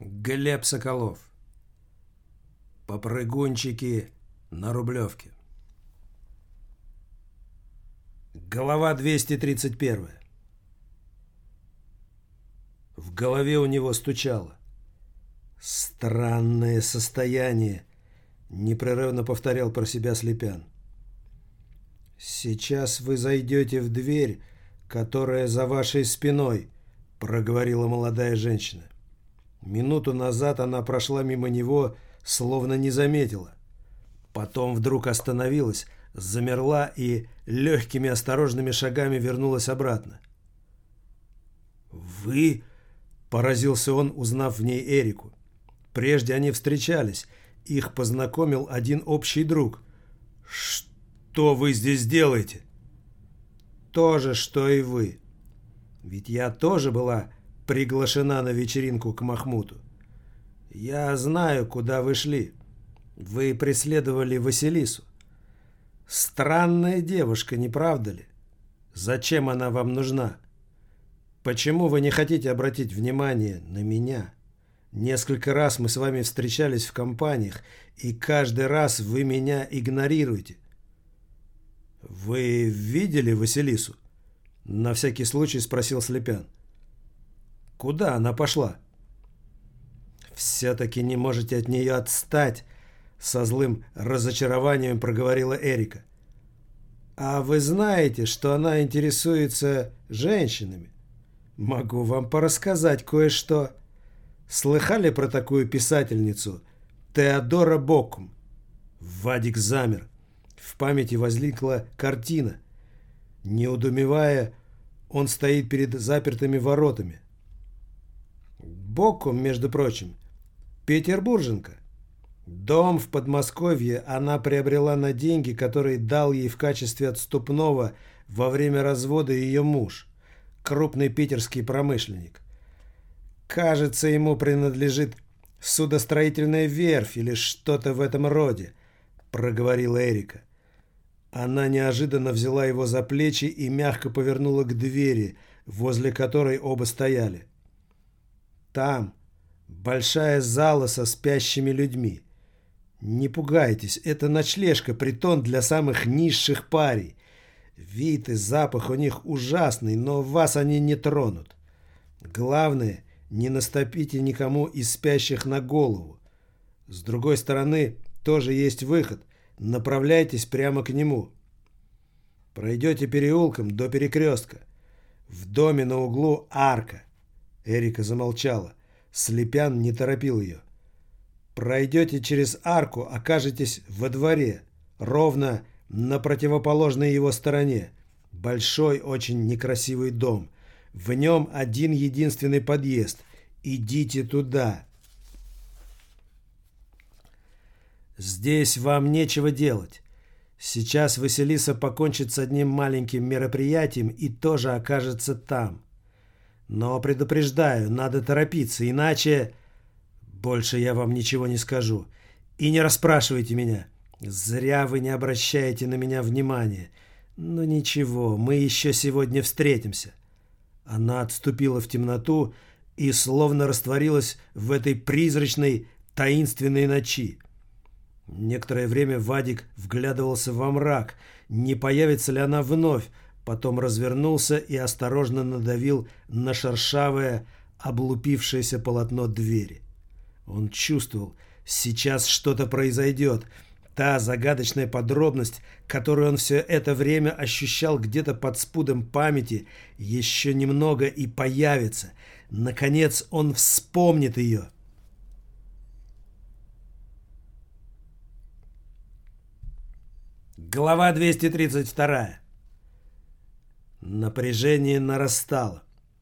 Глеб Соколов. Попрыгунчики на Рублевке. Глава 231. В голове у него стучало. «Странное состояние», — непрерывно повторял про себя Слепян. «Сейчас вы зайдете в дверь, которая за вашей спиной», — проговорила молодая женщина. Минуту назад она прошла мимо него, словно не заметила. Потом вдруг остановилась, замерла и легкими осторожными шагами вернулась обратно. «Вы?» — поразился он, узнав в ней Эрику. Прежде они встречались, их познакомил один общий друг. «Что вы здесь делаете?» «То же, что и вы. Ведь я тоже была приглашена на вечеринку к Махмуту. Я знаю, куда вы шли. Вы преследовали Василису. Странная девушка, не правда ли? Зачем она вам нужна? Почему вы не хотите обратить внимание на меня? Несколько раз мы с вами встречались в компаниях, и каждый раз вы меня игнорируете. Вы видели Василису? На всякий случай спросил Слепян. Куда она пошла? Все-таки не можете от нее отстать, со злым разочарованием проговорила Эрика. А вы знаете, что она интересуется женщинами? Могу вам порассказать кое-что. Слыхали про такую писательницу Теодора Боккум? Вадик замер. В памяти возникла картина. Неудумевая, он стоит перед запертыми воротами. Боккум, между прочим, петербурженка. Дом в Подмосковье она приобрела на деньги, которые дал ей в качестве отступного во время развода ее муж, крупный питерский промышленник. Кажется, ему принадлежит судостроительная верфь или что-то в этом роде, проговорила Эрика. Она неожиданно взяла его за плечи и мягко повернула к двери, возле которой оба стояли. Там большая зала со спящими людьми. Не пугайтесь, это ночлежка, притон для самых низших парей. Вид и запах у них ужасный, но вас они не тронут. Главное, не наступите никому из спящих на голову. С другой стороны, тоже есть выход. Направляйтесь прямо к нему. Пройдете переулком до перекрестка. В доме на углу арка. Эрика замолчала. Слепян не торопил ее. Пройдете через арку, окажетесь во дворе, ровно на противоположной его стороне. Большой, очень некрасивый дом. В нем один единственный подъезд. Идите туда. Здесь вам нечего делать. Сейчас Василиса покончит с одним маленьким мероприятием и тоже окажется там. Но предупреждаю, надо торопиться, иначе... Больше я вам ничего не скажу. И не расспрашивайте меня. Зря вы не обращаете на меня внимания. Но ничего, мы еще сегодня встретимся. Она отступила в темноту и словно растворилась в этой призрачной, таинственной ночи. Некоторое время Вадик вглядывался во мрак, не появится ли она вновь, потом развернулся и осторожно надавил на шершавое, облупившееся полотно двери. Он чувствовал, сейчас что-то произойдет. Та загадочная подробность, которую он все это время ощущал где-то под спудом памяти, еще немного и появится. Наконец он вспомнит ее. Глава 232. Напряжение нарастало.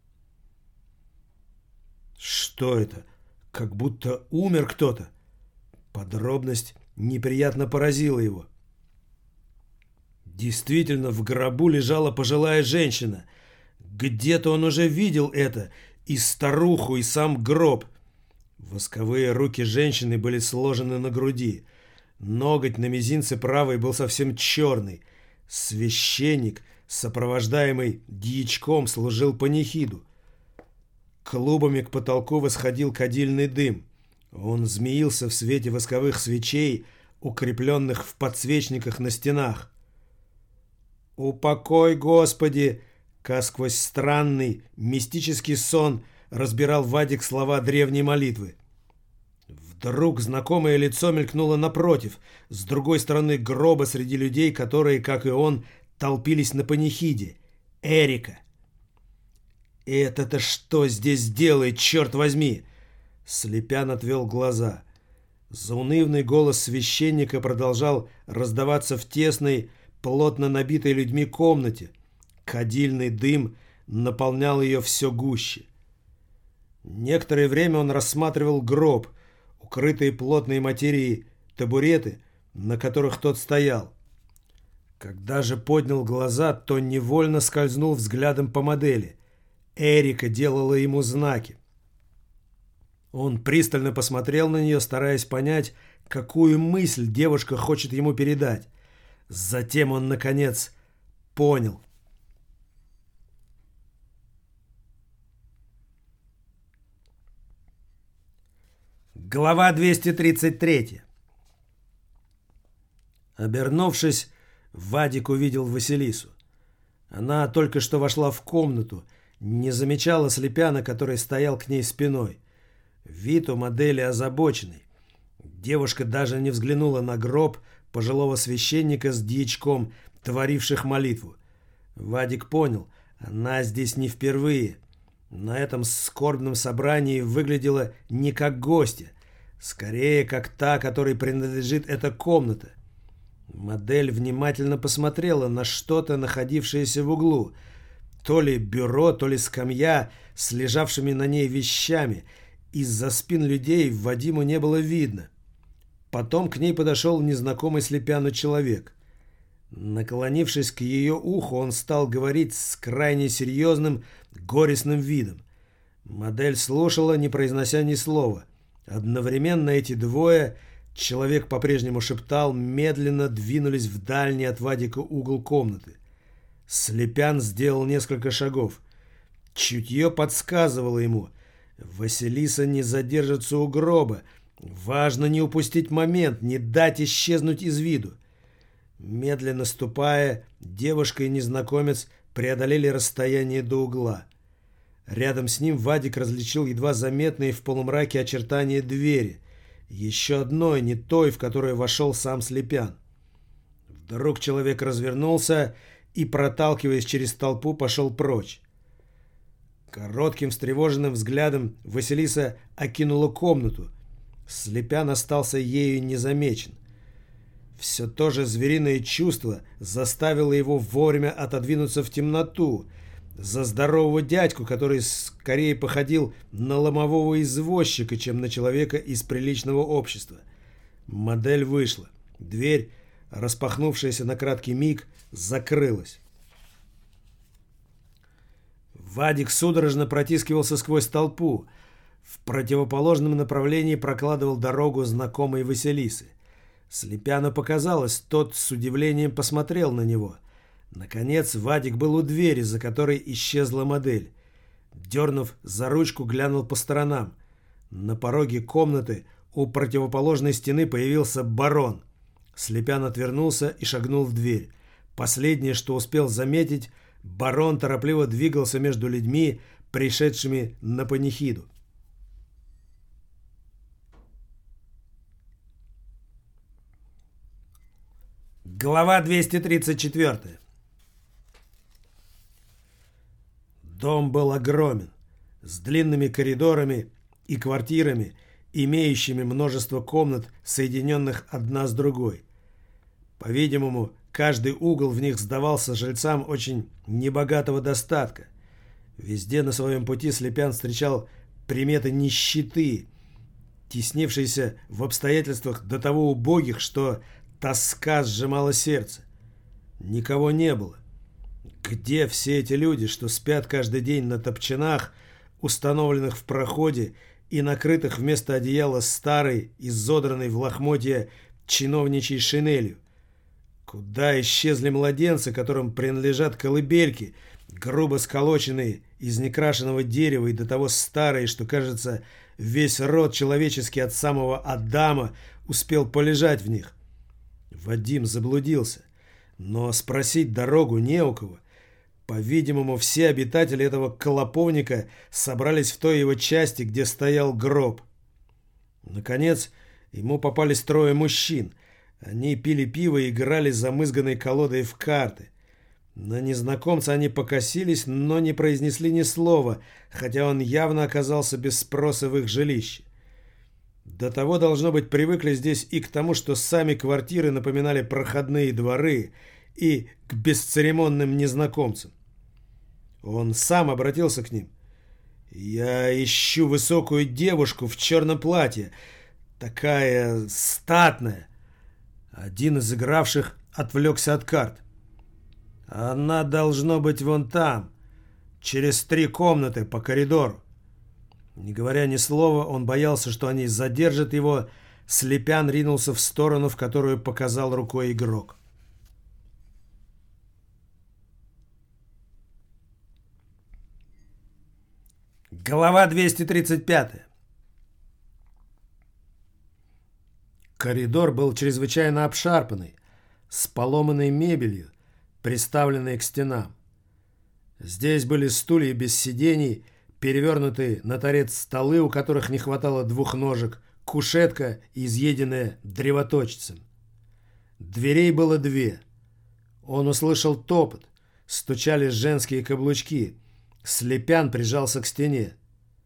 Что это? Как будто умер кто-то. Подробность неприятно поразила его. Действительно, в гробу лежала пожилая женщина. Где-то он уже видел это, и старуху, и сам гроб. Восковые руки женщины были сложены на груди. Ноготь на мизинце правой был совсем черный. Священник, сопровождаемый дьячком, служил панихиду. Клубами к потолку восходил кадильный дым. Он змеился в свете восковых свечей, укрепленных в подсвечниках на стенах. «Упокой, Господи!» Ка сквозь странный, мистический сон разбирал Вадик слова древней молитвы. Вдруг знакомое лицо мелькнуло напротив, с другой стороны гроба среди людей, которые, как и он, толпились на панихиде. Эрика. «Это-то что здесь делает, черт возьми?» Слепян отвел глаза. Заунывный голос священника продолжал раздаваться в тесной, плотно набитой людьми комнате. Кадильный дым наполнял ее все гуще. Некоторое время он рассматривал гроб, укрытые плотной материей табуреты, на которых тот стоял. Когда же поднял глаза, то невольно скользнул взглядом по модели. Эрика делала ему знаки. Он пристально посмотрел на нее, стараясь понять, какую мысль девушка хочет ему передать. Затем он, наконец, понял. Глава 233. Обернувшись, Вадик увидел Василису. Она только что вошла в комнату, не замечала Слепяна, который стоял к ней спиной. Вид у модели озабоченный. Девушка даже не взглянула на гроб пожилого священника с дьячком, творивших молитву. Вадик понял, она здесь не впервые. На этом скорбном собрании выглядела не как гостья, скорее как та, которой принадлежит эта комната. Модель внимательно посмотрела на что-то, находившееся в углу. То ли бюро, то ли скамья с лежавшими на ней вещами. Из-за спин людей Вадиму не было видно. Потом к ней подошел незнакомый Слепяну человек. Наклонившись к ее уху, он стал говорить с крайне серьезным, горестным видом. Модель слушала, не произнося ни слова. Одновременно эти двое, человек по-прежнему шептал, медленно двинулись в дальний от Вадика угол комнаты. Слепян сделал несколько шагов. Чутье подсказывало ему. Василиса не задержится у гроба. Важно не упустить момент, не дать исчезнуть из виду. Медленно ступая, девушка и незнакомец преодолели расстояние до угла. Рядом с ним Вадик различил едва заметные в полумраке очертания двери. Еще одной, не той, в которую вошел сам Слепян. Вдруг человек развернулся и, проталкиваясь через толпу, пошел прочь. Коротким встревоженным взглядом Василиса окинула комнату. Слепян остался ею незамечен. Все то же звериное чувство заставило его вовремя отодвинуться в темноту, за здорового дядьку, который скорее походил на ломового извозчика, чем на человека из приличного общества. Модель вышла. Дверь, распахнувшаяся на краткий миг, закрылась. Вадик судорожно протискивался сквозь толпу. В противоположном направлении прокладывал дорогу знакомой Василисы. Слепяну показалось, тот с удивлением посмотрел на него. Наконец Вадик был у двери, за которой исчезла модель. Дернув за ручку, глянул по сторонам. На пороге комнаты у противоположной стены появился барон. Слепян отвернулся и шагнул в дверь. Последнее, что успел заметить, барон торопливо двигался между людьми, пришедшими на панихиду. Глава 234. Дом был огромен, с длинными коридорами и квартирами, имеющими множество комнат, соединенных одна с другой. По-видимому, каждый угол в них сдавался жильцам очень небогатого достатка. Везде на своем пути Слепян встречал приметы нищеты, теснившиеся в обстоятельствах до того убогих, что тоска сжимала сердце. Никого не было. Где все эти люди, что спят каждый день на топчанах, установленных в проходе и накрытых вместо одеяла старой, изодранной в лохмотья чиновничьей шинелью? Куда исчезли младенцы, которым принадлежат колыбельки, грубо сколоченные из некрашенного дерева и до того старые, что, кажется, весь род человеческий от самого Адама успел полежать в них. Вадим заблудился, но спросить дорогу не у кого. По-видимому, все обитатели этого клоповника собрались в той его части, где стоял гроб. Наконец, ему попались трое мужчин. Они пили пиво и играли замызганной колодой в карты. На незнакомца они покосились, но не произнесли ни слова, хотя он явно оказался без спроса в их жилище. До того, должно быть, привыкли здесь и к тому, что сами квартиры напоминали проходные дворы, и к бесцеремонным незнакомцам. Он сам обратился к ним. «Я ищу высокую девушку в черном платье, такая статная». Один из игравших отвлекся от карт. «Она должно быть вон там, через 3 комнаты по коридору». Не говоря ни слова, он боялся, что они задержат его. Слепян ринулся в сторону, в которую показал рукой игрок. Глава 235. Коридор был чрезвычайно обшарпанный, с поломанной мебелью, приставленной к стенам. Здесь были стулья без сидений, перевернутые на торец столы, у которых не хватало 2 ножек, кушетка, изъеденная древоточцем. Дверей было 2. Он услышал топот, стучали женские каблучки. Слепян прижался к стене.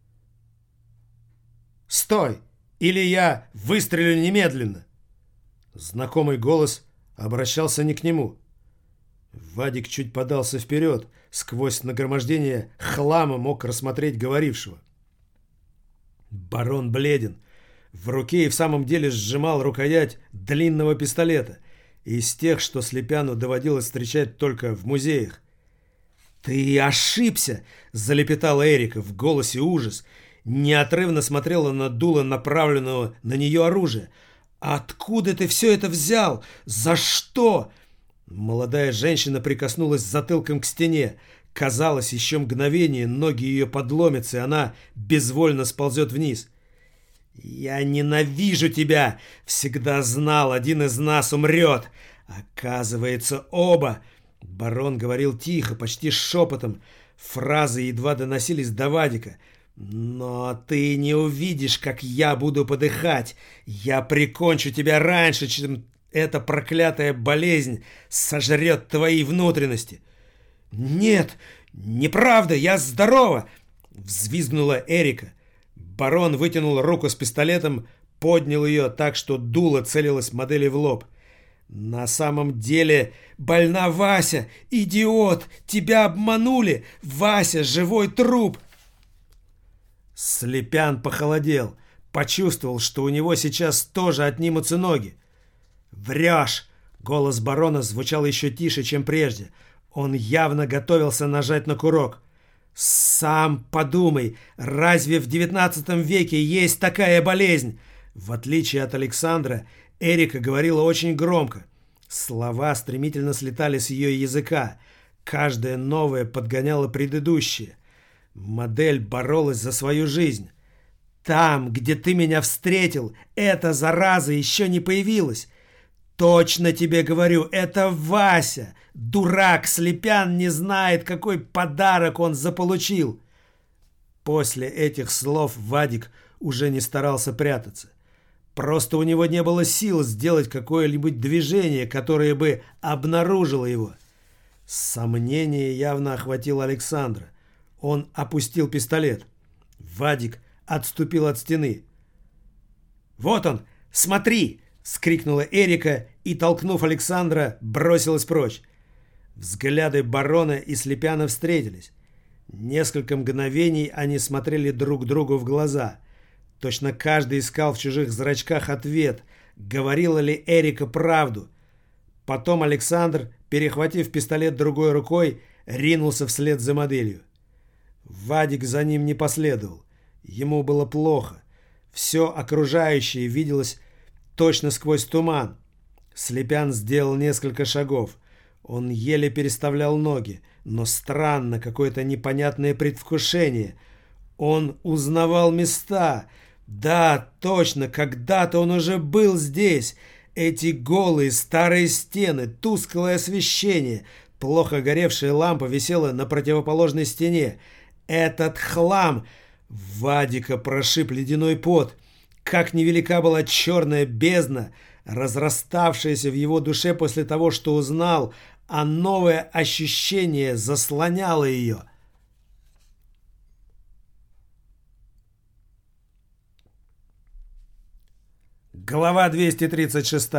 «Стой! Или я выстрелю немедленно!» Знакомый голос обращался не к нему. Вадик чуть подался вперед. Сквозь нагромождение хлама мог рассмотреть говорившего. Барон бледен. В руке и в самом деле сжимал рукоять длинного пистолета, из тех, что Слепяну доводилось встречать только в музеях. «Ты ошибся!» — залепетала Эрика, в голосе ужас. Неотрывно смотрела на дуло направленного на нее оружия. «Откуда ты все это взял? За что?» Молодая женщина прикоснулась затылком к стене. Казалось, еще мгновение ноги ее подломятся, и она безвольно сползет вниз. «Я ненавижу тебя! Всегда знал, один из нас умрет! Оказывается, оба!» Барон говорил тихо, почти шепотом. Фразы едва доносились до Вадика. «Но ты не увидишь, как я буду подыхать. Я прикончу тебя раньше, чем эта проклятая болезнь сожрет твои внутренности». «Нет, неправда, я здорова!» — взвизгнула Эрика. Барон вытянул руку с пистолетом, поднял ее так, что дуло целилось модели в лоб. «На самом деле больна Вася! Идиот! Тебя обманули! Вася — живой труп!» Слепян похолодел, почувствовал, что у него сейчас тоже отнимутся ноги. «Врешь!» — голос барона звучал еще тише, чем прежде. Он явно готовился нажать на курок. «Сам подумай, разве в 19 веке есть такая болезнь?» В отличие от Александра, Эрика говорила очень громко. Слова стремительно слетали с ее языка. Каждое новое подгоняло предыдущее. Модель боролась за свою жизнь. «Там, где ты меня встретил, эта зараза еще не появилась. Точно тебе говорю, это Вася. Дурак Слепян не знает, какой подарок он заполучил». После этих слов Вадик уже не старался прятаться. Просто у него не было сил сделать какое-нибудь движение, которое бы обнаружило его. Сомнение явно охватило Александра. Он опустил пистолет. Вадик отступил от стены. «Вот он! Смотри!» — вскрикнула Эрика и, толкнув Александра, бросилась прочь. Взгляды барона и Слепяна встретились. Несколько мгновений они смотрели друг другу в глаза. Точно каждый искал в чужих зрачках ответ, говорила ли Эрика правду. Потом Александр, перехватив пистолет другой рукой, ринулся вслед за моделью. Вадик за ним не последовал. Ему было плохо. Все окружающее виделось точно сквозь туман. Слепян сделал несколько шагов. Он еле переставлял ноги, но странно, какое-то непонятное предвкушение. Он узнавал места. Да, точно, когда-то он уже был здесь. Эти голые старые стены, тусклое освещение, плохо горевшая лампа висела на противоположной стене. Этот хлам! Вадика прошиб ледяной пот. Как невелика была черная бездна, разраставшаяся в его душе после того, что узнал, а новое ощущение заслоняло ее. Глава 236.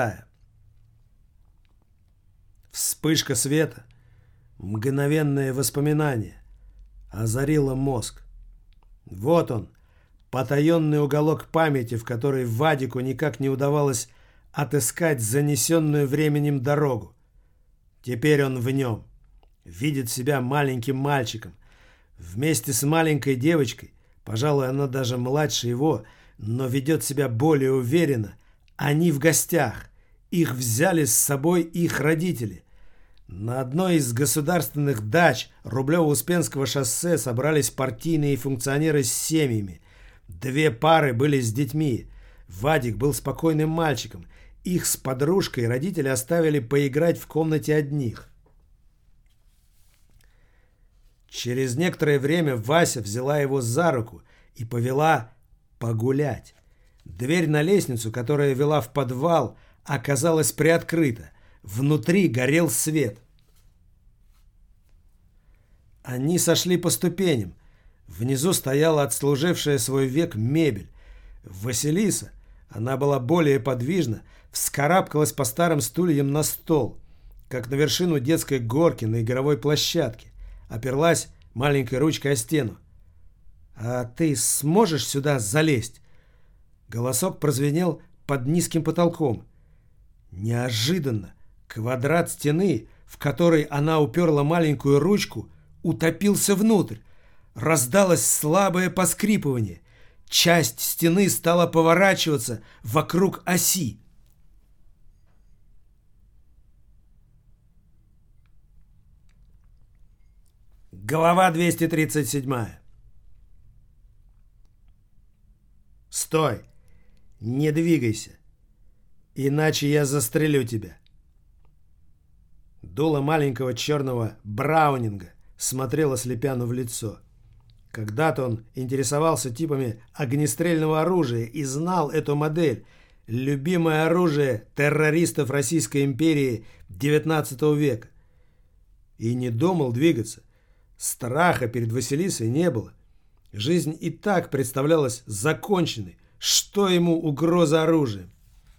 Вспышка света, мгновенное воспоминание, озарило мозг. Вот он, потаенный уголок памяти, в который Вадику никак не удавалось отыскать занесенную временем дорогу. Теперь он в нем, видит себя маленьким мальчиком. Вместе с маленькой девочкой, пожалуй, она даже младше его, но ведет себя более уверенно. Они в гостях. Их взяли с собой их родители. На одной из государственных дач Рублево-Успенского шоссе собрались партийные функционеры с семьями. 2 пары были с детьми. Вадик был спокойным мальчиком. Их с подружкой родители оставили поиграть в комнате одних. Через некоторое время Вася взяла его за руку и повела погулять. Дверь на лестницу, которая вела в подвал, оказалась приоткрыта. Внутри горел свет. Они сошли по ступеням. Внизу стояла отслужившая свой век мебель. Василиса, она была более подвижна, вскарабкалась по старым стульям на стол, как на вершину детской горки на игровой площадке. Оперлась маленькой ручкой о стену. «А ты сможешь сюда залезть?» Голосок прозвенел под низким потолком. Неожиданно квадрат стены, в который она уперла маленькую ручку, утопился внутрь. Раздалось слабое поскрипывание. Часть стены стала поворачиваться вокруг оси. Глава 237. «Стой! Не двигайся, иначе я застрелю тебя». Дуло маленького черного Браунинга смотрело Слепяну в лицо. Когда-то он интересовался типами огнестрельного оружия и знал эту модель, любимое оружие террористов Российской империи XIX века. И не думал двигаться. Страха перед Василисой не было. Жизнь и так представлялась законченной. Что ему угроза оружием?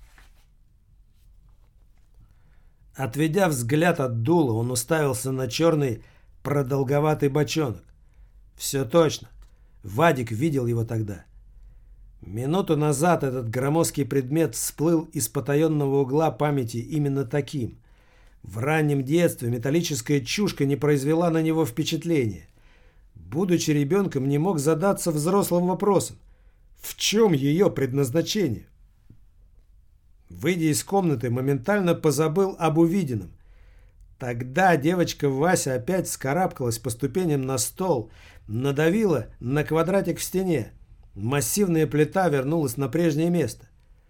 Отведя взгляд от дула, он уставился на черный продолговатый бочонок. Все точно. Вадик видел его тогда. Минуту назад этот громоздкий предмет всплыл из потаенного угла памяти именно таким. В раннем детстве металлическая чушка не произвела на него впечатления. Будучи ребенком, не мог задаться взрослым вопросом. В чем ее предназначение? Выйдя из комнаты, моментально позабыл об увиденном. Тогда девочка Вася опять вскарабкалась по ступеням на стол, надавила на квадратик в стене. Массивная плита вернулась на прежнее место.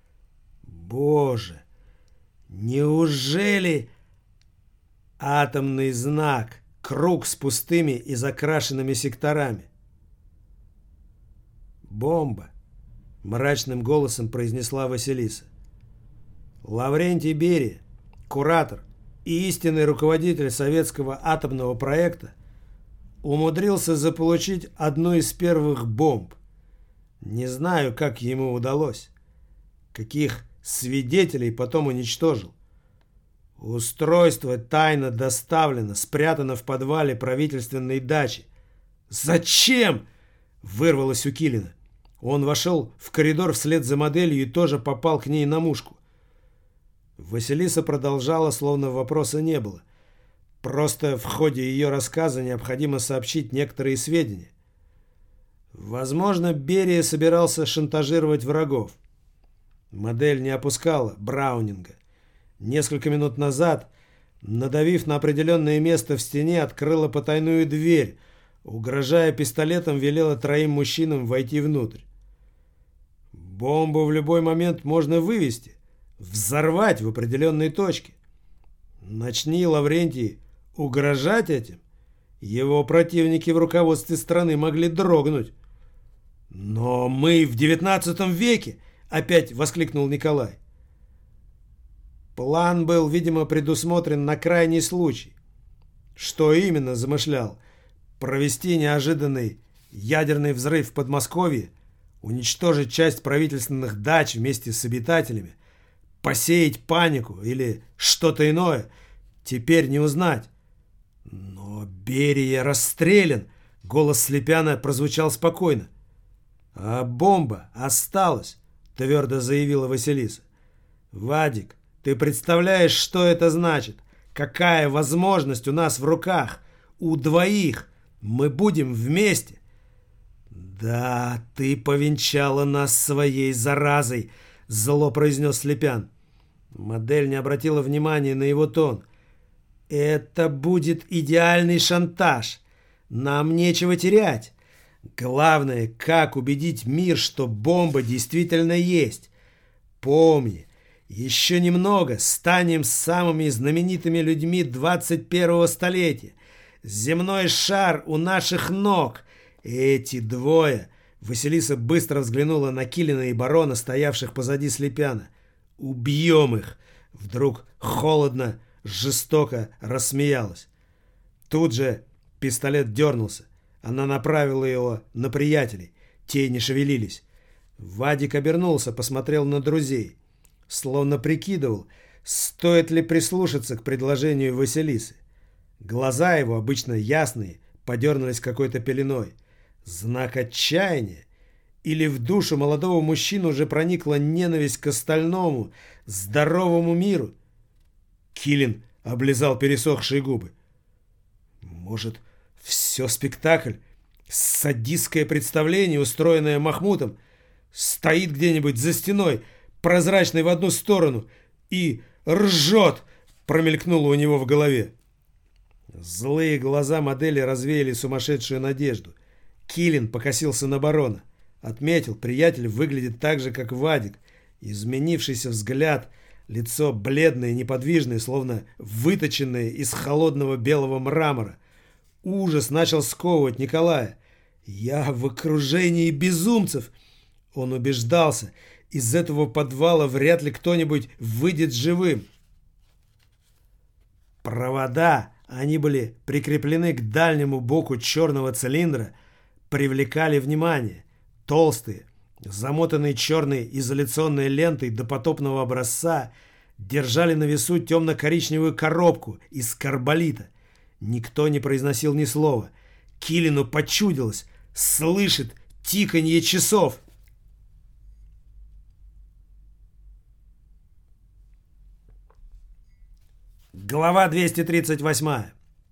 Боже, неужели атомный знак, круг с пустыми и закрашенными секторами? «Бомба!» — мрачным голосом произнесла Василиса. Лаврентий Берия, куратор и истинный руководитель советского атомного проекта, умудрился заполучить одну из первых бомб. Не знаю, как ему удалось. Каких свидетелей потом уничтожил. Устройство тайно доставлено, спрятано в подвале правительственной дачи. «Зачем?» — вырвалось у Килина. Он вошел в коридор вслед за моделью и тоже попал к ней на мушку. Василиса продолжала, словно вопроса не было. Просто в ходе ее рассказа необходимо сообщить некоторые сведения. Возможно, Берия собирался шантажировать врагов. Модель не опускала Браунинга. Несколько минут назад Надавив на определенное место в стене, открыла потайную дверь. Угрожая пистолетом, велела 3 мужчинам войти внутрь. Бомбу в любой момент можно вывести, взорвать в определенной точке. Начни Лаврентий угрожать этим, его противники в руководстве страны могли дрогнуть. «Но мы в 19 веке!» — опять воскликнул Николай. План был, видимо, предусмотрен на крайний случай. Что именно замышлял? Провести неожиданный ядерный взрыв в Подмосковье, уничтожить часть правительственных дач вместе с обитателями, посеять панику или что-то иное, теперь не узнать. Но Берия расстрелян, голос Слепяна прозвучал спокойно. А бомба осталась, твердо заявила Василиса. Вадик, ты представляешь, что это значит? Какая возможность у нас в руках? У двоих. Мы будем вместе. Да, ты повенчала нас своей заразой, зло произнес Слепян. Модель не обратила внимания на его тон. Это будет идеальный шантаж. Нам нечего терять. Главное, как убедить мир, что бомба действительно есть. Помни, еще немного станем самыми знаменитыми людьми 21-го столетия. Земной шар у наших ног. Эти двое... Василиса быстро взглянула на Килина и барона, стоявших позади Слепяна. Убьем их. Вдруг холодно, жестоко рассмеялась. Тут же пистолет дернулся. Она направила его на приятелей. Те не шевелились. Вадик обернулся, посмотрел на друзей. Словно прикидывал, стоит ли прислушаться к предложению Василисы. Глаза его, обычно ясные, подернулись какой-то пеленой. Знак отчаяния? Или в душу молодого мужчины уже проникла ненависть к остальному, здоровому миру? Килин облизал пересохшие губы. Может, все спектакль, садистское представление, устроенное Махмутом, стоит где-нибудь за стеной, прозрачной в одну сторону, и ржет, промелькнуло у него в голове. Злые глаза модели развеяли сумасшедшую надежду. Килин покосился на барона. Отметил, приятель выглядит так же, как Вадик. Изменившийся взгляд, лицо бледное и неподвижное, словно выточенное из холодного белого мрамора. Ужас начал сковывать Николая. «Я в окружении безумцев!» Он убеждался, из этого подвала вряд ли кто-нибудь выйдет живым. Провода, они были прикреплены к дальнему боку черного цилиндра, привлекали внимание. Толстые, замотанные черной изоляционной лентой допотопного образца, держали на весу темно-коричневую коробку из карболита. Никто не произносил ни слова. Килину почудилось, слышит тиканье часов. Глава 238.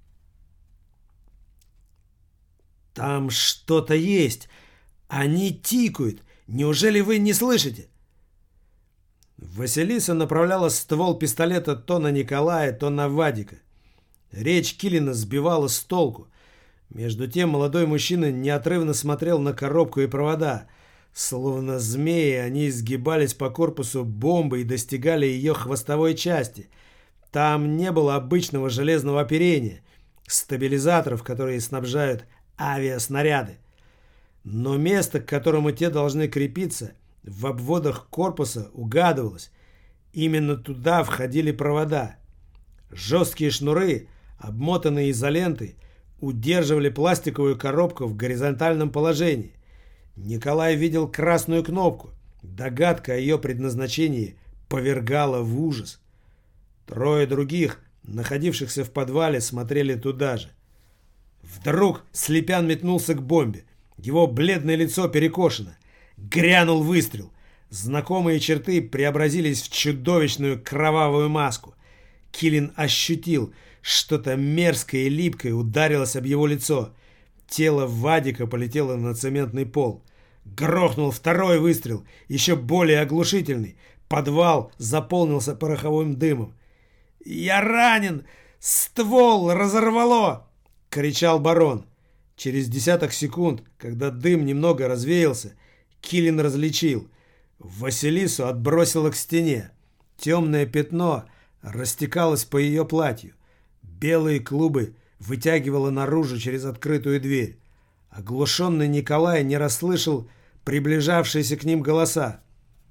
Там что-то есть. Они тикают. Неужели вы не слышите? Василиса направляла ствол пистолета то на Николая, то на Вадика. Речь Килина сбивала с толку. Между тем молодой мужчина неотрывно смотрел на коробку и провода. Словно змеи, они изгибались по корпусу бомбы и достигали ее хвостовой части. Там не было обычного железного оперения, стабилизаторов, которые снабжают авиаснаряды. Но место, к которому те должны крепиться, в обводах корпуса угадывалось. Именно туда входили провода. Жесткие шнуры, обмотанные изолентой, удерживали пластиковую коробку в горизонтальном положении. Николай видел красную кнопку. Догадка о ее предназначении повергала в ужас. 3 других, находившихся в подвале, смотрели туда же. Вдруг Слепян метнулся к бомбе. Его бледное лицо перекошено. Грянул выстрел. Знакомые черты преобразились в чудовищную кровавую маску. Килин ощутил, что-то мерзкое и липкое ударилось об его лицо. Тело Вадика полетело на цементный пол. Грохнул 2-й выстрел, еще более оглушительный. Подвал заполнился пороховым дымом. «Я ранен! Ствол разорвало!» — кричал барон. Через десяток секунд, когда дым немного развеялся, Киллин различил. Василису отбросило к стене. Темное пятно растекалось по ее платью. Белые клубы вытягивало наружу через открытую дверь. Оглушенный Николай не расслышал приближавшиеся к ним голоса.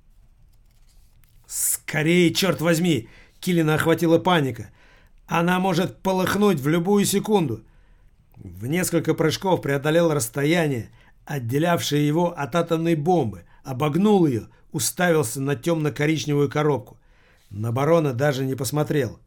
«Скорее, черт возьми!» Киллина охватила паника. «Она может полыхнуть в любую секунду!» В несколько прыжков преодолел расстояние, отделявшее его от атомной бомбы, обогнул ее, уставился на темно-коричневую коробку. На барона даже не посмотрел.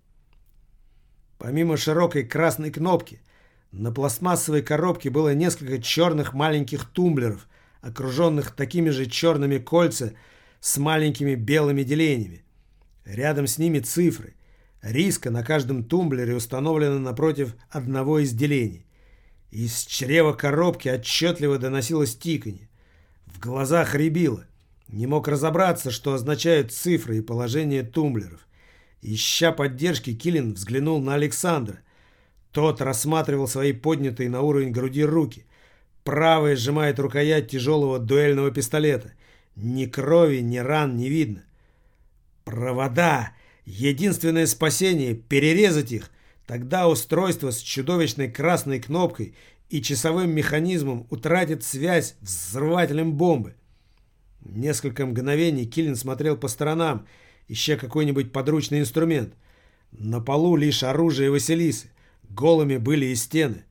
Помимо широкой красной кнопки, на пластмассовой коробке было несколько черных маленьких тумблеров, окруженных такими же черными кольцами с маленькими белыми делениями. Рядом с ними цифры. Риска на каждом тумблере установлена напротив одного из делений. Из чрева коробки отчетливо доносилось тиканье. В глазах рябило. Не мог разобраться, что означают цифры и положение тумблеров. Ища поддержки, Киллин взглянул на Александра. Тот рассматривал свои поднятые на уровень груди руки. Правая сжимает рукоять тяжелого дуэльного пистолета. Ни крови, ни ран не видно. Провода! Единственное спасение — перерезать их. Тогда устройство с чудовищной красной кнопкой и часовым механизмом утратит связь с взрывателем бомбы. Несколько мгновений Киллин смотрел по сторонам, ища какой-нибудь подручный инструмент. На полу лишь оружие Василисы. Голыми были и стены.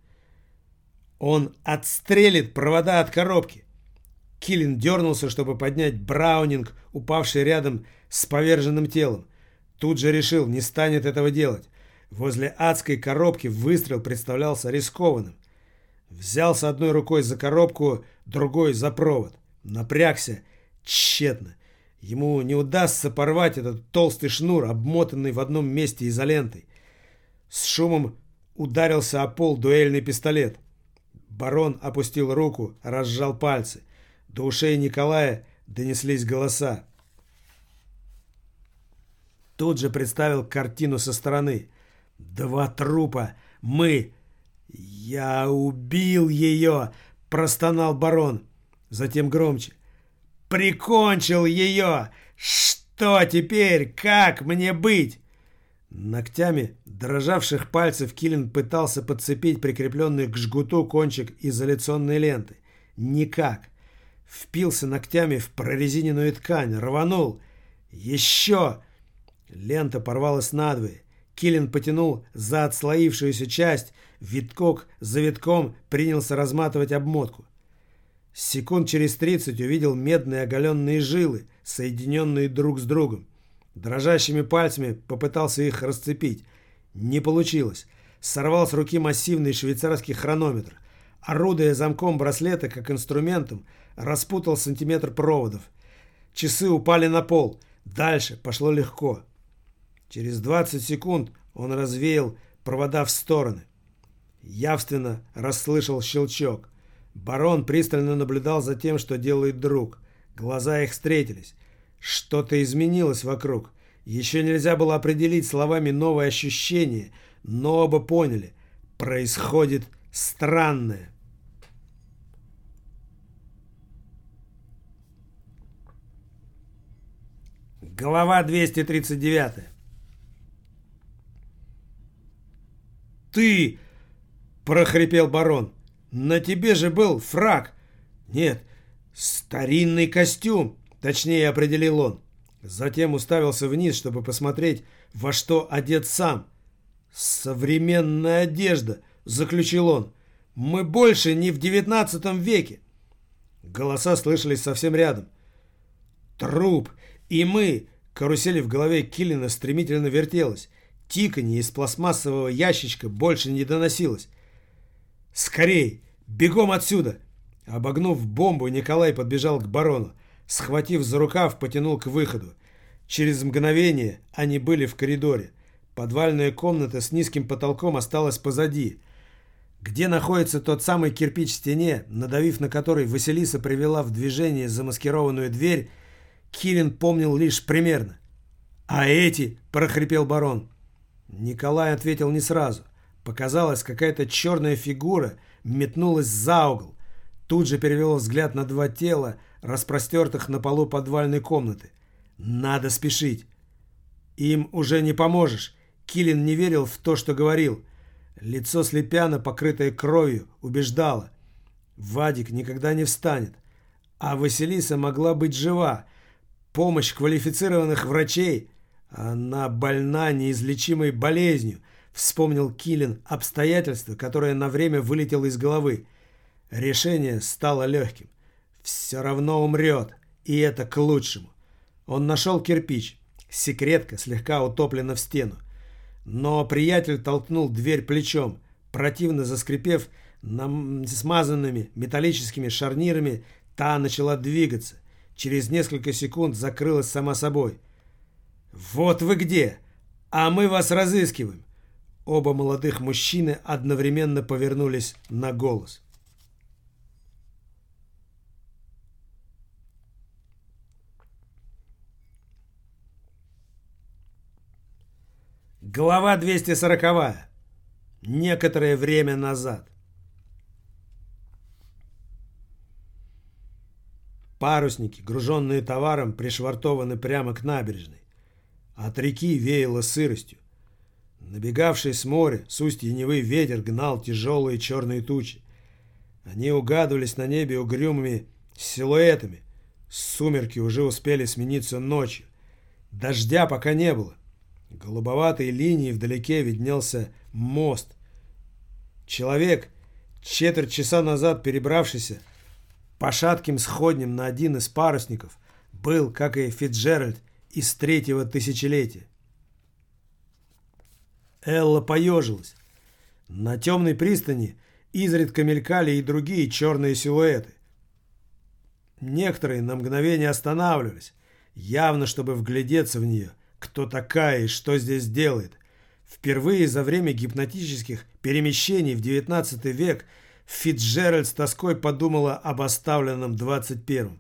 Он отстрелит провода от коробки. Киллин дернулся, чтобы поднять браунинг, упавший рядом с поверженным телом. Тут же решил, не станет этого делать. Возле адской коробки выстрел представлялся рискованным. Взялся одной рукой за коробку, другой за провод. Напрягся тщетно. Ему не удастся порвать этот толстый шнур, обмотанный в одном месте изолентой. С шумом ударился о пол дуэльный пистолет. Барон опустил руку, разжал пальцы. До ушей Николая донеслись голоса. Тут же представил картину со стороны. «Два трупа! Мы!» «Я убил ее!» — простонал барон. Затем громче. «Прикончил ее! Что теперь? Как мне быть?» Ногтями дрожавших пальцев Киллин пытался подцепить прикрепленный к жгуту кончик изоляционной ленты. Никак. Впился ногтями в прорезиненную ткань, рванул. «Еще!» Лента порвалась надвое. Киллин потянул за отслоившуюся часть, виткок за витком принялся разматывать обмотку. Секунд через 30 увидел медные оголенные жилы, соединенные друг с другом. Дрожащими пальцами попытался их расцепить. Не получилось. Сорвал с руки массивный швейцарский хронометр. Орудуя замком браслета как инструментом, распутал сантиметр проводов. Часы упали на пол. Дальше пошло легко. Через 20 секунд он развеял провода в стороны. Явственно расслышал щелчок. Барон пристально наблюдал за тем, что делает друг. Глаза их встретились. Что-то изменилось вокруг. Еще нельзя было определить словами новое ощущение, но оба поняли. Происходит странное. Глава 239. «Ты!» — прохрипел барон. «На тебе же был фрак!» «Нет, старинный костюм!» — точнее определил он. Затем уставился вниз, чтобы посмотреть, во что одет сам. «Современная одежда!» — заключил он. «Мы больше не в 19 веке!» Голоса слышались совсем рядом. «Труп! И мы!» Карусель в голове Киллина стремительно вертелась. Тиканье из пластмассового ящичка больше не доносилось. «Скорей! Бегом отсюда!» Обогнув бомбу, Николай подбежал к барону. Схватив за рукав, потянул к выходу. Через мгновение они были в коридоре. Подвальная комната с низким потолком осталась позади. Где находится тот самый кирпич в стене, надавив на который Василиса привела в движение замаскированную дверь, Киллин помнил лишь примерно. «А эти?» – прохрипел барон. Николай ответил не сразу. Показалась какая-то черная фигура, метнулась за угол. Тут же перевел взгляд на два тела, распростертых на полу подвальной комнаты. Надо спешить. Им уже не поможешь. Килин не верил в то, что говорил. Лицо Слепяна, покрытое кровью, убеждало. Вадик никогда не встанет. А Василиса могла быть жива. Помощь квалифицированных врачей. Она больна неизлечимой болезнью. Вспомнил Килин обстоятельства, которое на время вылетело из головы. Решение стало легким. Все равно умрет. И это к лучшему. Он нашел кирпич. Секретка слегка утоплена в стену. Но приятель толкнул дверь плечом. Противно заскрипев смазанными металлическими шарнирами, та начала двигаться. Через несколько секунд закрылась сама собой. «Вот вы где! А мы вас разыскиваем!» Оба молодых мужчины одновременно повернулись на голос. Глава 240. Некоторое время назад. Парусники, груженные товаром, пришвартованы прямо к набережной. От реки веяло сыростью. Набегавший с моря, с устья Невы ветер гнал тяжелые черные тучи. Они угадывались на небе угрюмыми силуэтами. Сумерки уже успели смениться ночью. Дождя пока не было. Голубоватой линией вдалеке виднелся мост. Человек, четверть часа назад перебравшийся по шатким сходням на один из парусников, был, как и Фицджеральд, из третьего тысячелетия. Элла поежилась. На темной пристани изредка мелькали и другие черные силуэты. Некоторые на мгновение останавливались, явно чтобы вглядеться в нее. Кто такая и что здесь делает? Впервые за время гипнотических перемещений в XIX век Фицджеральд с тоской подумала об оставленном 21-м.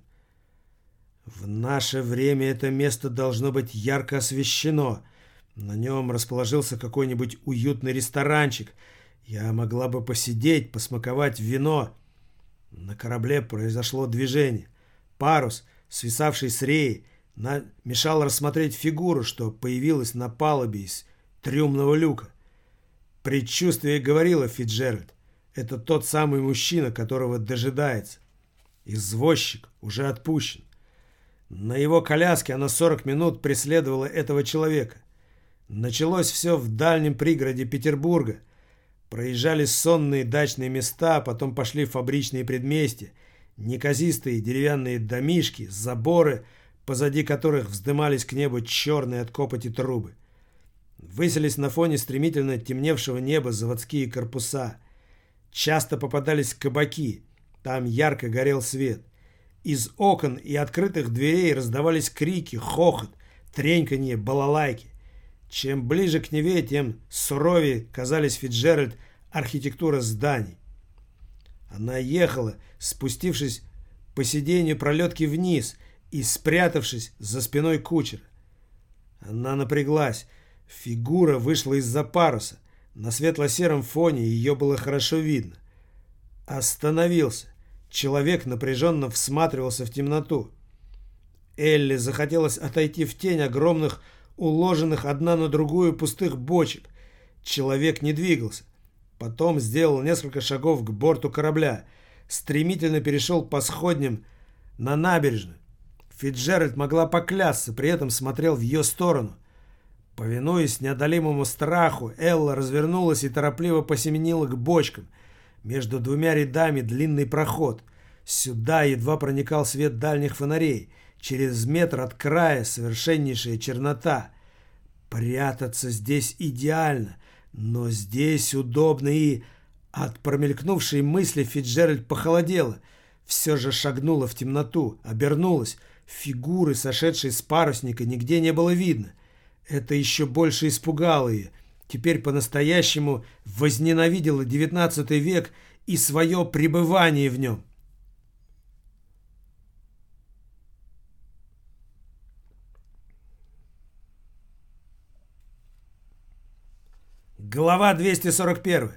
В наше время это место должно быть ярко освещено. На нем расположился какой-нибудь уютный ресторанчик. Я могла бы посидеть, посмаковать вино. На корабле произошло движение. Парус, свисавший с реи, мешал рассмотреть фигуру, что появилась на палубе из трюмного люка. Предчувствие говорило Фицджеральд. Это тот самый мужчина, которого дожидается. Извозчик уже отпущен. На его коляске она 40 минут преследовала этого человека. Началось все в дальнем пригороде Петербурга. Проезжали сонные дачные места, потом пошли фабричные предместья, неказистые деревянные домишки, заборы, позади которых вздымались к небу черные от копоти трубы. Высились на фоне стремительно темневшего неба заводские корпуса. Часто попадались кабаки, там ярко горел свет. Из окон и открытых дверей раздавались крики, хохот, треньканье, балалайки. Чем ближе к Неве, тем суровее казались Фицджеральд архитектура зданий. Она ехала, спустившись по сиденью пролетки вниз и спрятавшись за спиной кучера. Она напряглась. Фигура вышла из-за паруса. На светло-сером фоне ее было хорошо видно. Остановился. Человек напряженно всматривался в темноту. Элли захотелось отойти в тень огромных, уложенных одна на другую пустых бочек. Человек не двигался. Потом сделал несколько шагов к борту корабля. Стремительно перешел по сходням на набережную. Фицджеральд могла поклясться, при этом смотрел в ее сторону. Повинуясь неодолимому страху, Элла развернулась и торопливо посеменила к бочкам. Между двумя рядами длинный проход. Сюда едва проникал свет дальних фонарей. Через метр от края совершеннейшая чернота. Прятаться здесь идеально, но здесь удобно и... От промелькнувшей мысли Фицджеральд похолодела. Все же шагнула в темноту, обернулась. Фигуры, сошедшей с парусника, нигде не было видно. Это еще больше испугало ее. Теперь по-настоящему возненавидела XIX век и свое пребывание в нем. Глава 241.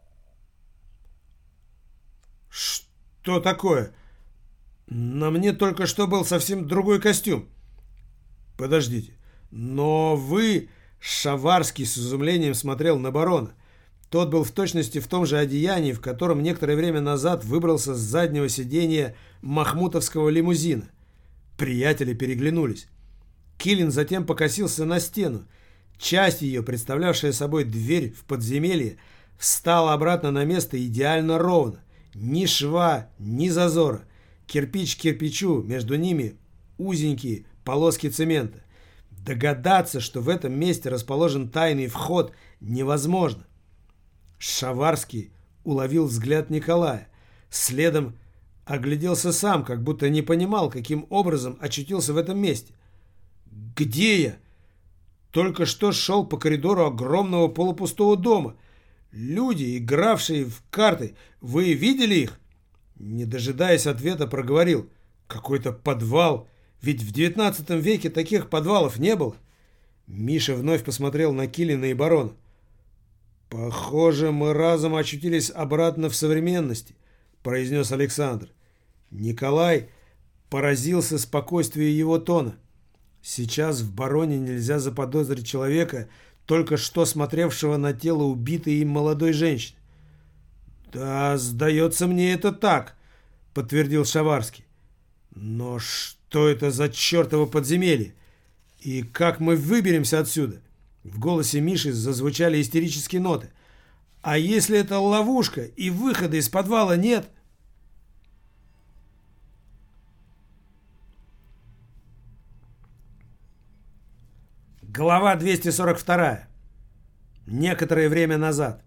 Что такое? На мне только что был совсем другой костюм. Подождите, но вы... Шаварский с изумлением смотрел на барона. Тот был в точности в том же одеянии, в котором некоторое время назад выбрался с заднего сиденья махмутовского лимузина. Приятели переглянулись. Килин затем покосился на стену. Часть ее, представлявшая собой дверь в подземелье, встала обратно на место идеально ровно. Ни шва, ни зазора. Кирпич к кирпичу, между ними узенькие полоски цемента. Догадаться, что в этом месте расположен тайный вход, невозможно. Шаварский уловил взгляд Николая. Следом огляделся сам, как будто не понимал, каким образом очутился в этом месте. «Где я?» Только что шел по коридору огромного полупустого дома. Люди, игравшие в карты, вы видели их? Не дожидаясь ответа, проговорил. Какой-то подвал. Ведь в 19 веке таких подвалов не было. Миша вновь посмотрел на Килина и барона. «Похоже, мы разом очутились обратно в современности», — произнес Александр. Николай поразился спокойствию его тона. Сейчас в бароне нельзя заподозрить человека, только что смотревшего на тело убитой им молодой женщины. «Да, сдается мне это так», — подтвердил Шаварский. «Но что это за чертово подземелье? И как мы выберемся отсюда?» В голосе Миши зазвучали истерические ноты. «А если это ловушка и выхода из подвала нет?» Глава 242. Некоторое время назад.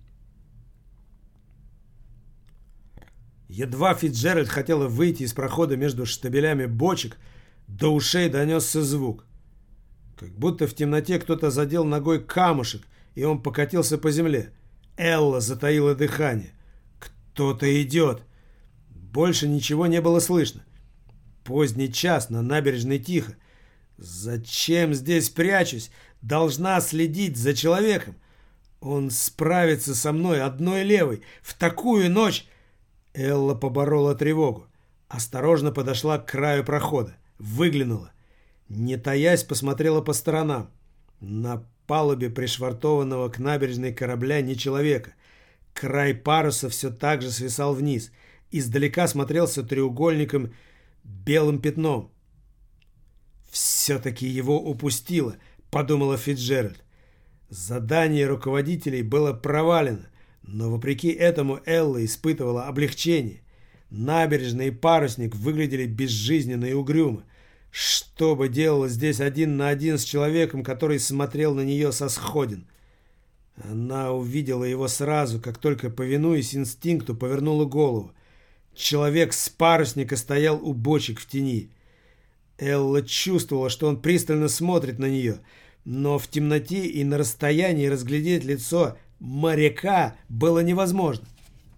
Едва Фицджеральд хотела выйти из прохода между штабелями бочек, до ушей донесся звук. Как будто в темноте кто-то задел ногой камушек, и он покатился по земле. Элла затаила дыхание. Кто-то идет. Больше ничего не было слышно. Поздний час, на набережной тихо. Зачем здесь прячусь? Должна следить за человеком. Он справится со мной одной левой. В такую ночь... Элла поборола тревогу. Осторожно подошла к краю прохода. Выглянула. Не таясь, посмотрела по сторонам. На палубе пришвартованного к набережной корабля ни человека. Край паруса все так же свисал вниз. Издалека смотрелся треугольником белым пятном. «Все-таки его упустила», — подумала Фицджеральд. Задание руководителей было провалено, но вопреки этому Элла испытывала облегчение. Набережная и парусник выглядели безжизненно и угрюмо. Что бы делала здесь один на один с человеком, который смотрел на нее со сходин? Она увидела его сразу, как только, повинуясь инстинкту, повернула голову. Человек с парусника стоял у бочек в тени. Элла чувствовала, что он пристально смотрит на нее, но в темноте и на расстоянии разглядеть лицо моряка было невозможно.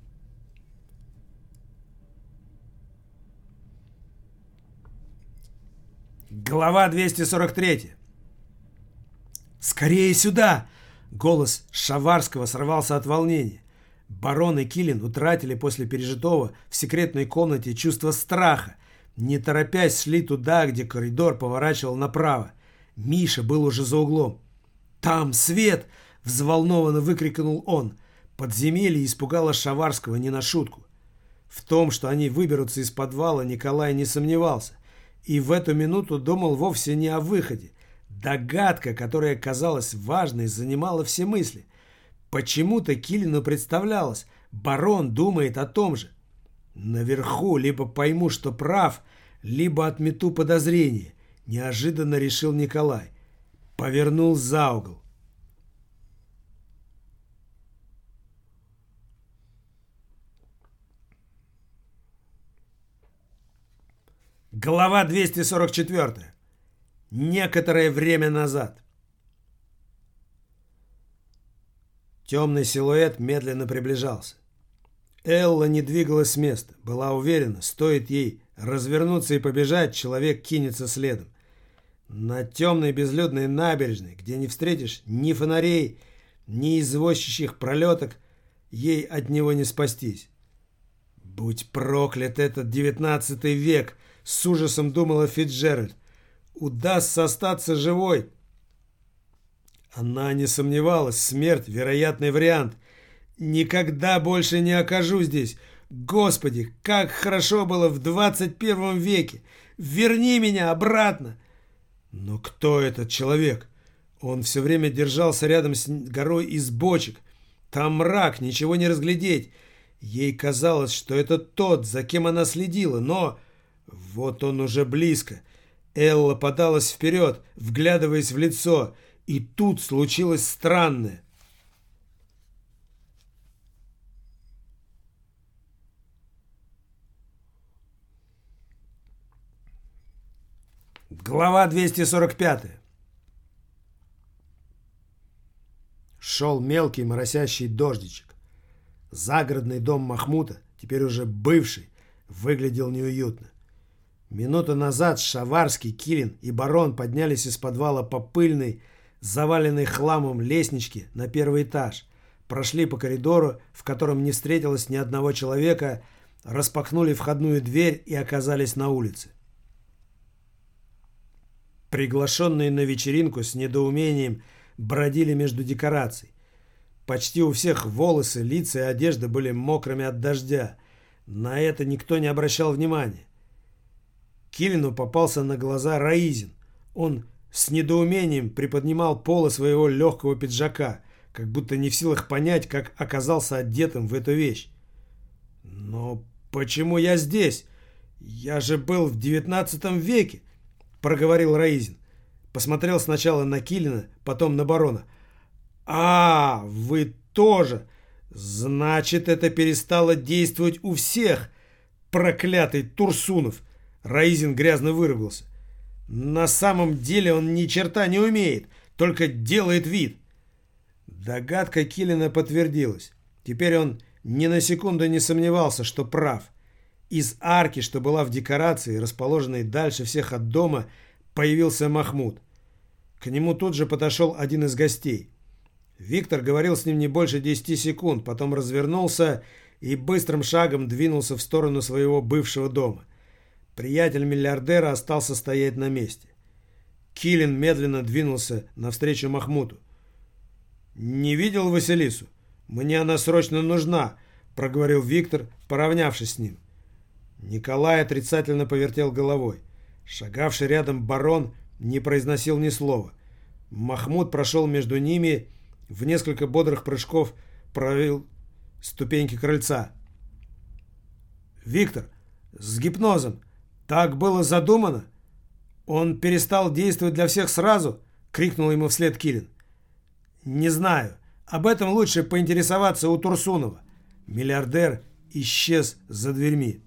Глава 243. «Скорее сюда!» Голос Шаварского сорвался от волнения. Барон и Килин утратили после пережитого в секретной комнате чувство страха. Не торопясь, шли туда, где коридор поворачивал направо. Миша был уже за углом. «Там свет!» — взволнованно выкрикнул он. Подземелье испугало Шаварского не на шутку. В том, что они выберутся из подвала, Николай не сомневался. И в эту минуту думал вовсе не о выходе. Догадка, которая казалась важной, занимала все мысли. Почему-то Килину представлялось, барон думает о том же. Наверху либо пойму, что прав, либо отмету подозрение, неожиданно решил Николай. Повернул за угол. Глава 244. Некоторое время назад. Темный силуэт медленно приближался. Элла не двигалась с места, была уверена, стоит ей развернуться и побежать, человек кинется следом. На темной безлюдной набережной, где не встретишь ни фонарей, ни извозчичьих пролеток ей от него не спастись. «Будь проклят этот 19 век!» — с ужасом думала Фицджеральд. «Удастся остаться живой!» Она не сомневалась, смерть — вероятный вариант. «Никогда больше не окажусь здесь! Господи, как хорошо было в 21 веке! Верни меня обратно!» Но кто этот человек? Он все время держался рядом с горой из бочек. Там мрак, ничего не разглядеть. Ей казалось, что это тот, за кем она следила, но... Вот он уже близко. Элла подалась вперед, вглядываясь в лицо, и тут случилось странное. Глава 245. Шел мелкий моросящий дождичек. Загородный дом Махмута, теперь уже бывший, выглядел неуютно. Минуту назад Шаварский, Килин и барон поднялись из подвала по пыльной, заваленной хламом лестничке на первый этаж, прошли по коридору, в котором не встретилось ни одного человека, распахнули входную дверь и оказались на улице. Приглашенные на вечеринку с недоумением бродили между декораций. Почти у всех волосы, лица и одежда были мокрыми от дождя. На это никто не обращал внимания. Килину попался на глаза Раизин. Он с недоумением приподнимал полы своего легкого пиджака, как будто не в силах понять, как оказался одетым в эту вещь. «Но почему я здесь? Я же был в 19 веке!» — проговорил Раизин. Посмотрел сначала на Килина, потом на барона. «А, вы тоже! Значит, это перестало действовать у всех! Проклятый Турсунов!» Раизин грязно выругался. «На самом деле он ни черта не умеет, только делает вид». Догадка Килина подтвердилась. Теперь он ни на секунду не сомневался, что прав. Из арки, что была в декорации, расположенной дальше всех от дома, появился Махмуд. К нему тут же подошел один из гостей. Виктор говорил с ним не больше 10 секунд, потом развернулся и быстрым шагом двинулся в сторону своего бывшего дома. Приятель миллиардера остался стоять на месте. Килин медленно двинулся навстречу Махмуду. «Не видел Василису? Мне она срочно нужна», — проговорил Виктор, поравнявшись с ним. Николай отрицательно повертел головой. Шагавший рядом барон не произносил ни слова. Махмуд прошел между ними, в несколько бодрых прыжков провел ступеньки крыльца. «Виктор, с гипнозом так было задумано? Он перестал действовать для всех сразу?» — крикнул ему вслед Килин. «Не знаю. Об этом лучше поинтересоваться у Турсунова». Миллиардер исчез за дверьми.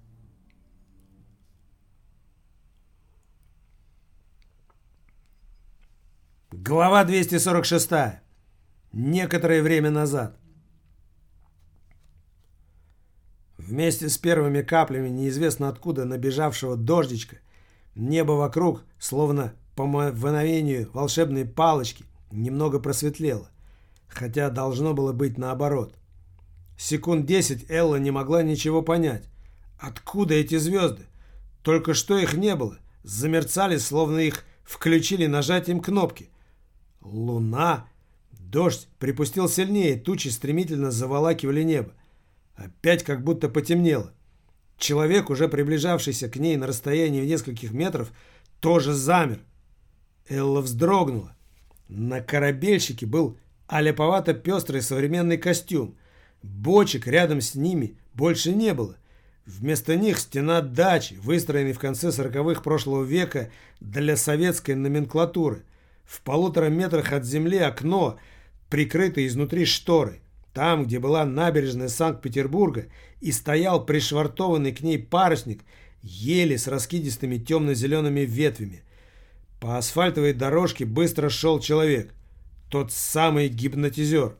Глава 246. Некоторое время назад. Вместе с первыми каплями неизвестно откуда набежавшего дождичка небо вокруг, словно по мгновению волшебной палочки, немного просветлело, хотя должно было быть наоборот. Секунд 10 Элла не могла ничего понять. Откуда эти звезды? Только что их не было. Замерцали, словно их включили нажатием кнопки. Луна. Дождь припустил сильнее, тучи стремительно заволакивали небо. Опять как будто потемнело. Человек, уже приближавшийся к ней на расстоянии в нескольких метров, тоже замер. Элла вздрогнула. На корабельщике был аляповато-пестрый современный костюм. Бочек рядом с ними больше не было. Вместо них стена дачи, выстроенной в конце 40-х прошлого века для советской номенклатуры. В 1,5 метрах от земли окно, прикрытое изнутри шторой. Там, где была набережная Санкт-Петербурга, и стоял пришвартованный к ней парусник, ели с раскидистыми темно-зелеными ветвями. По асфальтовой дорожке быстро шел человек. Тот самый гипнотизер.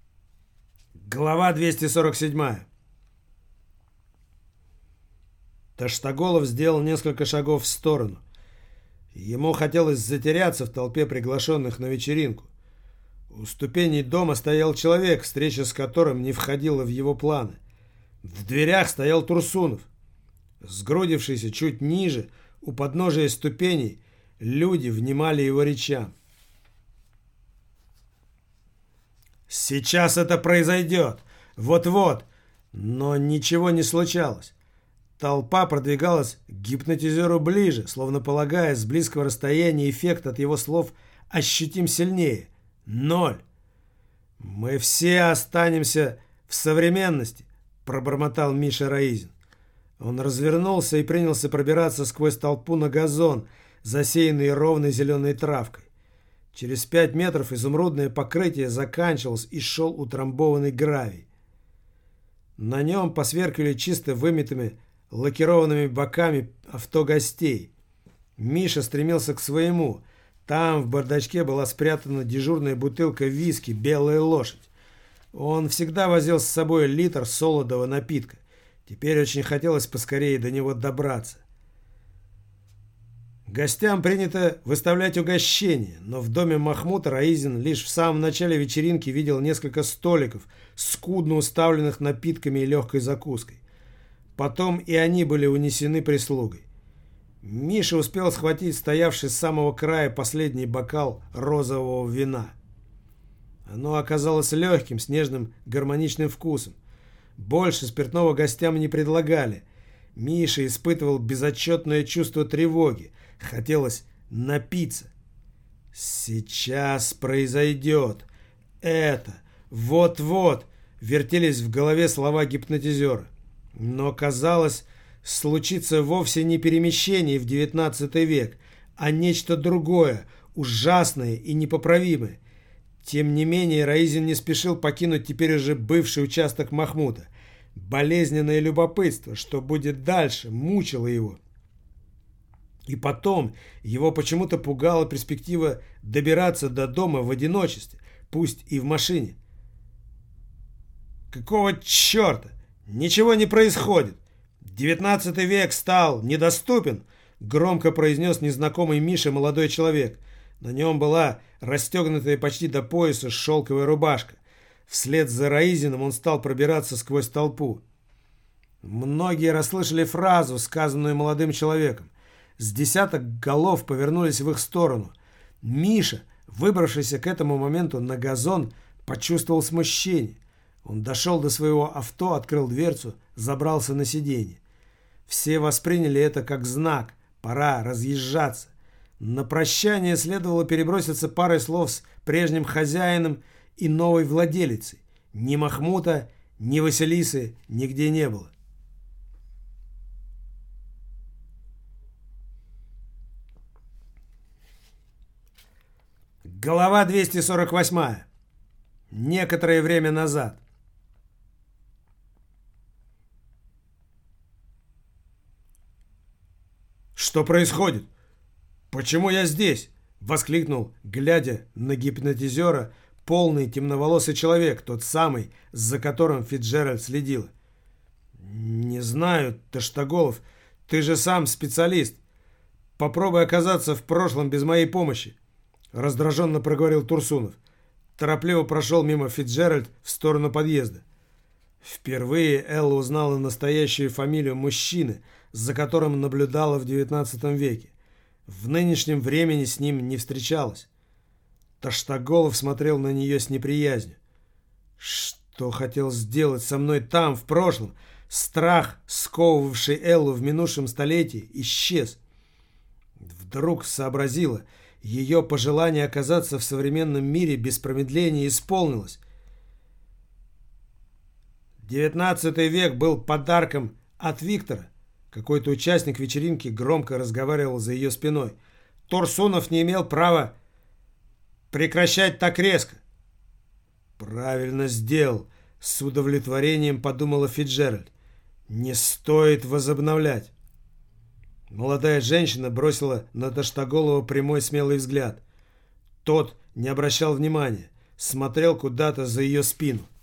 Глава 247. Таштаголов сделал несколько шагов в сторону. Ему хотелось затеряться в толпе приглашенных на вечеринку. У ступеней дома стоял человек, встреча с которым не входила в его планы. В дверях стоял Турсунов. Сгрудившийся чуть ниже, у подножия ступеней, люди внимали его речам. «Сейчас это произойдет! Вот-вот!» Но ничего не случалось. Толпа продвигалась к гипнотизеру ближе, словно полагая с близкого расстояния эффект от его слов ощутим сильнее. 0. «Мы все останемся в современности», — пробормотал Миша Раизин. Он развернулся и принялся пробираться сквозь толпу на газон, засеянный ровной зеленой травкой. Через 5 метров изумрудное покрытие заканчивалось и шел утрамбованный гравий. На нем посверкивали чисто вымытыми лакированными боками авто гостей. Миша стремился к своему. Там в бардачке была спрятана дежурная бутылка виски «Белая лошадь». Он всегда возил с собой литр солодового напитка. Теперь очень хотелось поскорее до него добраться. Гостям принято выставлять угощения, но в доме Махмута Раизин лишь в самом начале вечеринки видел несколько столиков, скудно уставленных напитками и легкой закуской. Потом и они были унесены прислугой. Миша успел схватить стоявший с самого края последний бокал розового вина. Оно оказалось легким, с нежным, гармоничным вкусом. Больше спиртного гостям не предлагали. Миша испытывал безотчетное чувство тревоги. Хотелось напиться. «Сейчас произойдет. Это. Вот-вот», — вертелись в голове слова гипнотизера. Но казалось, случится вовсе не перемещение в XIX век, а нечто другое, ужасное и непоправимое. Тем не менее, Раизин не спешил покинуть теперь уже бывший участок Махмута. Болезненное любопытство, что будет дальше, мучило его. И потом его почему-то пугала перспектива добираться до дома в одиночестве, пусть и в машине. «Какого черта? Ничего не происходит! 19 век стал недоступен!» — громко произнес незнакомый Мише молодой человек. На нем была расстегнутая почти до пояса шелковая рубашка. Вслед за Раизиным он стал пробираться сквозь толпу. Многие расслышали фразу, сказанную молодым человеком. С десяток голов повернулись в их сторону. Миша, выбравшийся к этому моменту на газон, почувствовал смущение. Он дошел до своего авто, открыл дверцу, забрался на сиденье. Все восприняли это как знак. Пора разъезжаться. На прощание следовало переброситься парой слов с прежним хозяином и новой владелицей. Ни Махмута, ни Василисы нигде не было. Глава 248. Некоторое время назад. «Что происходит? Почему я здесь?» — воскликнул, глядя на гипнотизера, полный темноволосый человек, тот самый, за которым Фицджеральд следила. «Не знаю, Таштаголов, ты же сам специалист. Попробуй оказаться в прошлом без моей помощи», — раздраженно проговорил Турсунов. Торопливо прошел мимо Фицджеральд в сторону подъезда. Впервые Элла узнала настоящую фамилию мужчины, за которым наблюдала в XIX веке. В нынешнем времени с ним не встречалась. Таштаголов смотрел на нее с неприязнью. Что хотел сделать со мной там, в прошлом? Страх, сковывавший Эллу в минувшем столетии, исчез. Вдруг сообразила, ее пожелание оказаться в современном мире без промедления исполнилось. XIX век был подарком от Виктора. Какой-то участник вечеринки громко разговаривал за ее спиной. Турсунов не имел права прекращать так резко. Правильно сделал, с удовлетворением подумала Фицджеральд. Не стоит возобновлять. Молодая женщина бросила на Таштаголова прямой смелый взгляд. Тот не обращал внимания, смотрел куда-то за ее спину.